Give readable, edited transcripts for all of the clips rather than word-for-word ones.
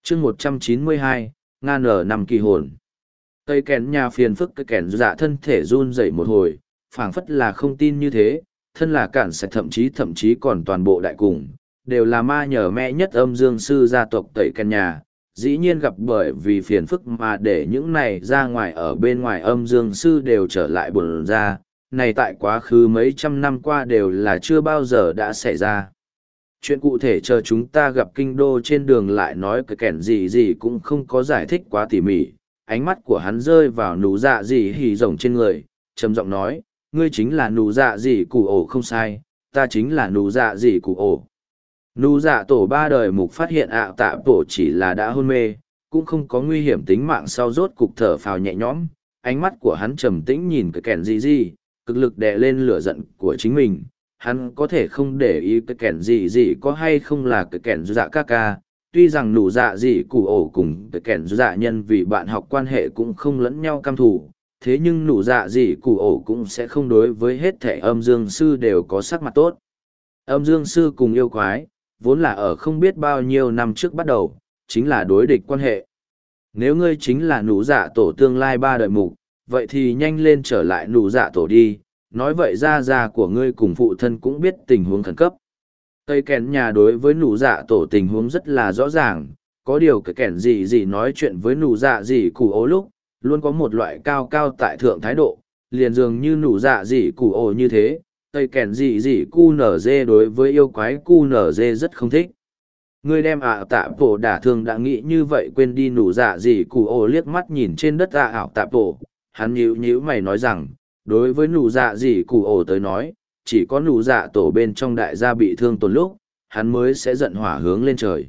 chương 192, ngan ở năm kỳ hồn. Cây kèn nhà phiền phức cái kèn dạ thân thể run rẩy một hồi, phảng phất là không tin như thế, thân là cản sẽ thậm chí còn toàn bộ đại cùng, đều là ma nhờ mẹ nhất âm dương sư gia tộc tẩy kèn nhà. Dĩ nhiên gặp bởi vì phiền phức mà để những này ra ngoài ở bên ngoài âm dương sư đều trở lại buồn ra, này tại quá khứ mấy trăm năm qua đều là chưa bao giờ đã xảy ra. Chuyện cụ thể chờ chúng ta gặp kinh đô trên đường lại nói cái kẻn gì cũng không có giải thích quá tỉ mỉ. Ánh mắt của hắn rơi vào nụ dạ gì hỉ rồng trên người, trầm giọng nói, ngươi chính là nụ dạ gì cụ ổ không sai, ta chính là nụ dạ gì cụ ổ. Nụ dạ tổ ba đời mục phát hiện ạ tạ tổ chỉ là đã hôn mê, cũng không có nguy hiểm tính mạng sau rốt cục thở phào nhẹ nhõm. Ánh mắt của hắn trầm tĩnh nhìn cái kẻn gì, cực lực đè lên lửa giận của chính mình. Hắn có thể không để ý cái kẻn gì có hay không là cái kẻn dạ ca ca. Tuy rằng nụ dạ gì cụ ổ cùng cái kẻn dạ nhân vì bạn học quan hệ cũng không lẫn nhau căm thù, thế nhưng nụ dạ gì cụ ổ cũng sẽ không đối với hết thể âm dương sư đều có sắc mặt tốt. Âm dương sư cùng yêu quái, vốn là ở không biết bao nhiêu năm trước bắt đầu, chính là đối địch quan hệ. Nếu ngươi chính là nụ dạ tổ tương lai ba đời mục, vậy thì nhanh lên trở lại nụ dạ tổ đi, nói vậy gia của ngươi cùng phụ thân cũng biết tình huống khẩn cấp. Cây kèn nhà đối với nụ dạ tổ tình huống rất là rõ ràng, có điều cái kèn gì nói chuyện với nụ dạ gì cụ ố lúc, luôn có một loại cao cao tại thượng thái độ, liền dường như nụ dạ gì cụ ố như thế. Cây kèn gì cu nở dê đối với yêu quái cu nở dê rất không thích. Ngươi đem tạ bộ đả thương đã nghĩ như vậy quên đi nụ dạ gì cụ ổ liếc mắt nhìn trên đất tạ bộ, hắn nhíu mày nói rằng, đối với nụ dạ gì cụ ổ tới nói, chỉ có nụ dạ tổ bên trong đại gia bị thương tổn lúc, hắn mới sẽ giận hỏa hướng lên trời.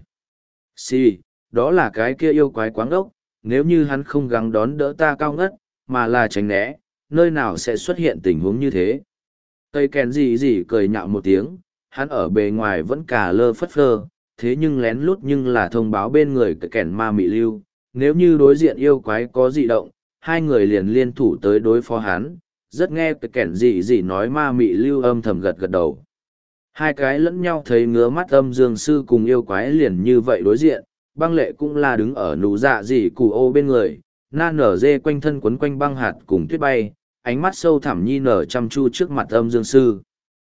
Đó là cái kia yêu quái quáng ốc, nếu như hắn không gắng đón đỡ ta cao ngất, mà là tránh né, nơi nào sẽ xuất hiện tình huống như thế. Cây kèn gì cười nhạo một tiếng, hắn ở bề ngoài vẫn cả lơ phất phơ, thế nhưng lén lút nhưng là thông báo bên người cái kèn ma mị lưu, nếu như đối diện yêu quái có dị động, hai người liền liên thủ tới đối phó hắn, rất nghe cái kèn gì nói ma mị lưu âm thầm gật gật đầu. Hai cái lẫn nhau thấy ngứa mắt âm dương sư cùng yêu quái liền như vậy đối diện, băng lệ cũng là đứng ở nụ dạ gì cụ ô bên người, na nở dê quanh thân quấn quanh băng hạt cùng tuyết bay, ánh mắt sâu thẳm nhi nở chăm chu trước mặt âm dương sư.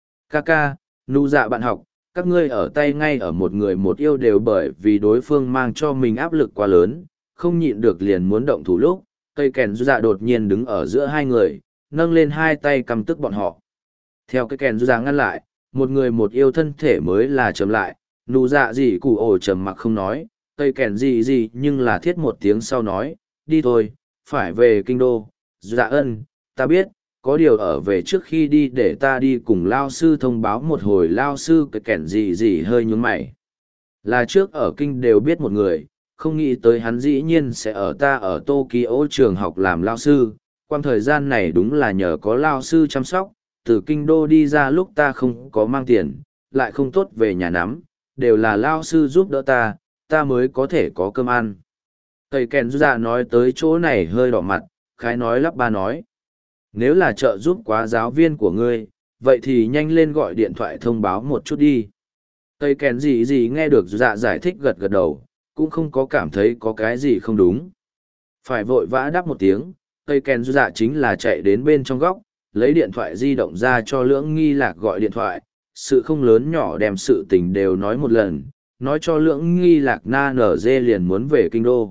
Ca, nụ dạ bạn học, các ngươi ở tay ngay ở một người một yêu đều bởi vì đối phương mang cho mình áp lực quá lớn, không nhịn được liền muốn động thủ lúc, cây kèn dạ đột nhiên đứng ở giữa hai người, nâng lên hai tay căm tức bọn họ. Theo cây kèn dạ ngăn lại, một người một yêu thân thể mới là chấm lại, nụ dạ gì cụ ổ trầm mặc không nói, cây kèn gì nhưng là thiết một tiếng sau nói, đi thôi, phải về kinh đô. Dạ ân, ta biết, có điều ở về trước khi đi để ta đi cùng lao sư thông báo một hồi. Lao sư cái kẻn gì hơi nhún mày. Là trước ở kinh đều biết một người, không nghĩ tới hắn dĩ nhiên sẽ ở ta ở Tokyo trường học làm lao sư. Quang thời gian này đúng là nhờ có lao sư chăm sóc, từ kinh đô đi ra lúc ta không có mang tiền, lại không tốt về nhà nắm, đều là lao sư giúp đỡ ta mới có thể có cơm ăn. Thầy kèn dạ nói tới chỗ này hơi đỏ mặt, khái nói lắp ba nói. Nếu là trợ giúp quá giáo viên của ngươi, vậy thì nhanh lên gọi điện thoại thông báo một chút đi. Tây kèn gì nghe được dạ giải thích gật gật đầu, cũng không có cảm thấy có cái gì không đúng. Phải vội vã đáp một tiếng, Tây kèn dạ chính là chạy đến bên trong góc, lấy điện thoại di động ra cho Lưỡng Nghi Lạc gọi điện thoại, sự không lớn nhỏ đem sự tình đều nói một lần, nói cho Lưỡng Nghi Lạc na nở dê liền muốn về kinh đô.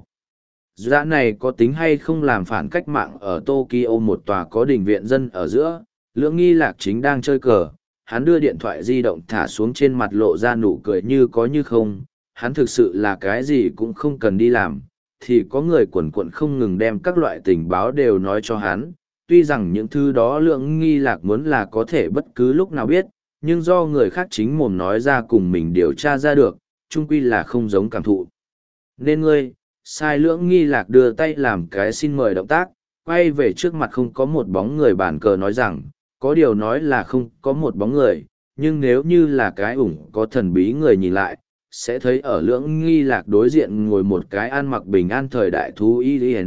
Dạ này có tính hay không làm phản cách mạng ở Tokyo một tòa có đình viện dân ở giữa, Lưỡng Nghi Lạc chính đang chơi cờ, hắn đưa điện thoại di động thả xuống trên mặt lộ ra nụ cười như có như không, hắn thực sự là cái gì cũng không cần đi làm, thì có người quần quận không ngừng đem các loại tình báo đều nói cho hắn, tuy rằng những thứ đó Lưỡng Nghi Lạc muốn là có thể bất cứ lúc nào biết, nhưng do người khác chính mồm nói ra cùng mình điều tra ra được, chung quy là không giống cảm thụ. Nên ngươi, sai Lưỡng Nghi Lạc đưa tay làm cái xin mời động tác, quay về trước mặt không có một bóng người bàn cờ nói rằng, có điều nói là không có một bóng người, nhưng nếu như là cái ủng có thần bí người nhìn lại, sẽ thấy ở Lưỡng Nghi Lạc đối diện ngồi một cái ăn mặc bình an thời đại thú y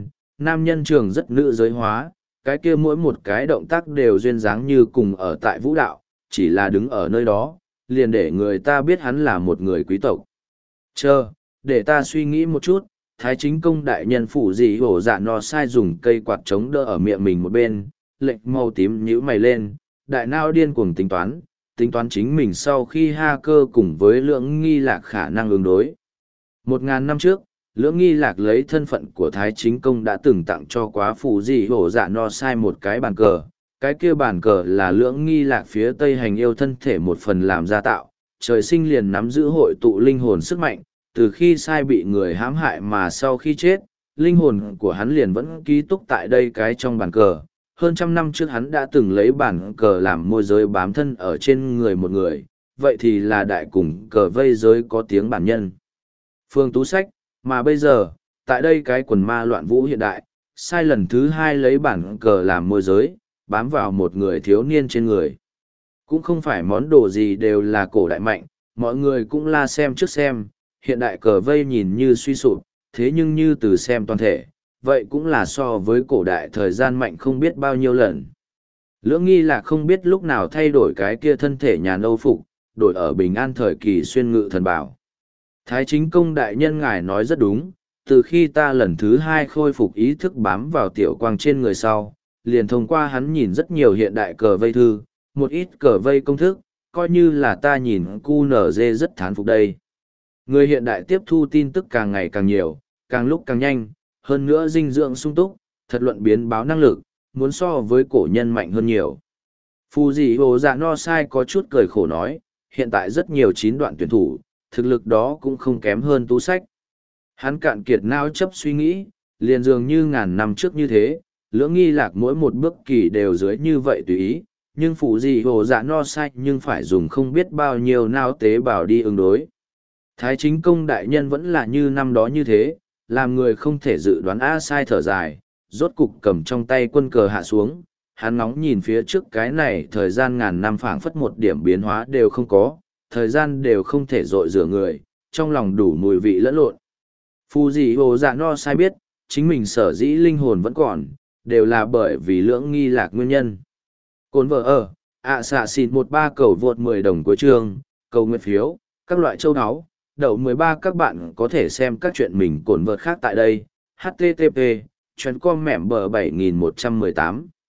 nam nhân trường rất nữ giới hóa, cái kia mỗi một cái động tác đều duyên dáng như cùng ở tại vũ đạo, chỉ là đứng ở nơi đó, liền để người ta biết hắn là một người quý tộc. để ta suy nghĩ một chút. Thái chính công đại nhân phủ gì hổ dạ no sai dùng cây quạt chống đỡ ở miệng mình một bên, lệnh màu tím nhíu mày lên, đại nao điên cuồng tính toán chính mình sau khi ha cơ cùng với lưỡng nghi lạc khả năng ứng đối. 1000 năm trước, lưỡng nghi lạc lấy thân phận của Thái chính công đã từng tặng cho quá phủ gì hổ dạ no sai một cái bàn cờ. Cái kia bàn cờ là lưỡng nghi lạc phía tây hành yêu thân thể một phần làm ra tạo, trời sinh liền nắm giữ hội tụ linh hồn sức mạnh, từ khi sai bị người hãm hại mà sau khi chết, linh hồn của hắn liền vẫn ký túc tại đây cái trong bàn cờ. Hơn trăm năm trước hắn đã từng lấy bàn cờ làm môi giới bám thân ở trên người một người, vậy thì là đại cùng cờ vây giới có tiếng bản nhân. Phương Tú Sách, mà bây giờ, tại đây cái quần ma loạn vũ hiện đại, sai lần thứ hai lấy bản cờ làm môi giới, bám vào một người thiếu niên trên người. Cũng không phải món đồ gì đều là cổ đại mạnh, mọi người cũng la xem trước xem, hiện đại cờ vây nhìn như suy sụp, thế nhưng như từ xem toàn thể, vậy cũng là so với cổ đại thời gian mạnh không biết bao nhiêu lần. Lưỡng nghi là không biết lúc nào thay đổi cái kia thân thể nhà âu phục, đổi ở bình an thời kỳ xuyên ngự thần bảo. Thái chính công đại nhân ngài nói rất đúng, từ khi ta lần thứ hai khôi phục ý thức bám vào tiểu quang trên người sau, liền thông qua hắn nhìn rất nhiều hiện đại cờ vây thư, một ít cờ vây công thức, coi như là ta nhìn QNZ rất thán phục đây. Người hiện đại tiếp thu tin tức càng ngày càng nhiều, càng lúc càng nhanh, hơn nữa dinh dưỡng sung túc, thật luận biến báo năng lực, muốn so với cổ nhân mạnh hơn nhiều. Phù dị hồ dạ no sai có chút cười khổ nói, hiện tại rất nhiều 9 đoạn tuyển thủ, thực lực đó cũng không kém hơn Tú Sách. Hắn cạn kiệt não chấp suy nghĩ, liền dường như ngàn năm trước như thế, lưỡng nghi lạc mỗi một bước kỳ đều dưới như vậy tùy ý, nhưng phù dị hồ dạ no sai nhưng phải dùng không biết bao nhiêu nao tế bào đi ứng đối. Thái chính công đại nhân vẫn là như năm đó như thế, làm người không thể dự đoán sai thở dài, rốt cục cầm trong tay quân cờ hạ xuống, hắn ngóng nhìn phía trước cái này thời gian ngàn năm phảng phất một điểm biến hóa đều không có, thời gian đều không thể dội rửa người, trong lòng đủ mùi vị lẫn lộn. Phù dị hồ dạ no sai biết, chính mình sở dĩ linh hồn vẫn còn, đều là bởi vì lưỡng nghi lạc nguyên nhân. Cồn vợ ở, xạ xịt 13 cầu vượt 10 đồng của trường, cầu nguyện phiếu, các loại châu áo. Đậu 13 các bạn có thể xem các chuyện mình cồn vợt khác tại đây. http://com mẻm bờ 7118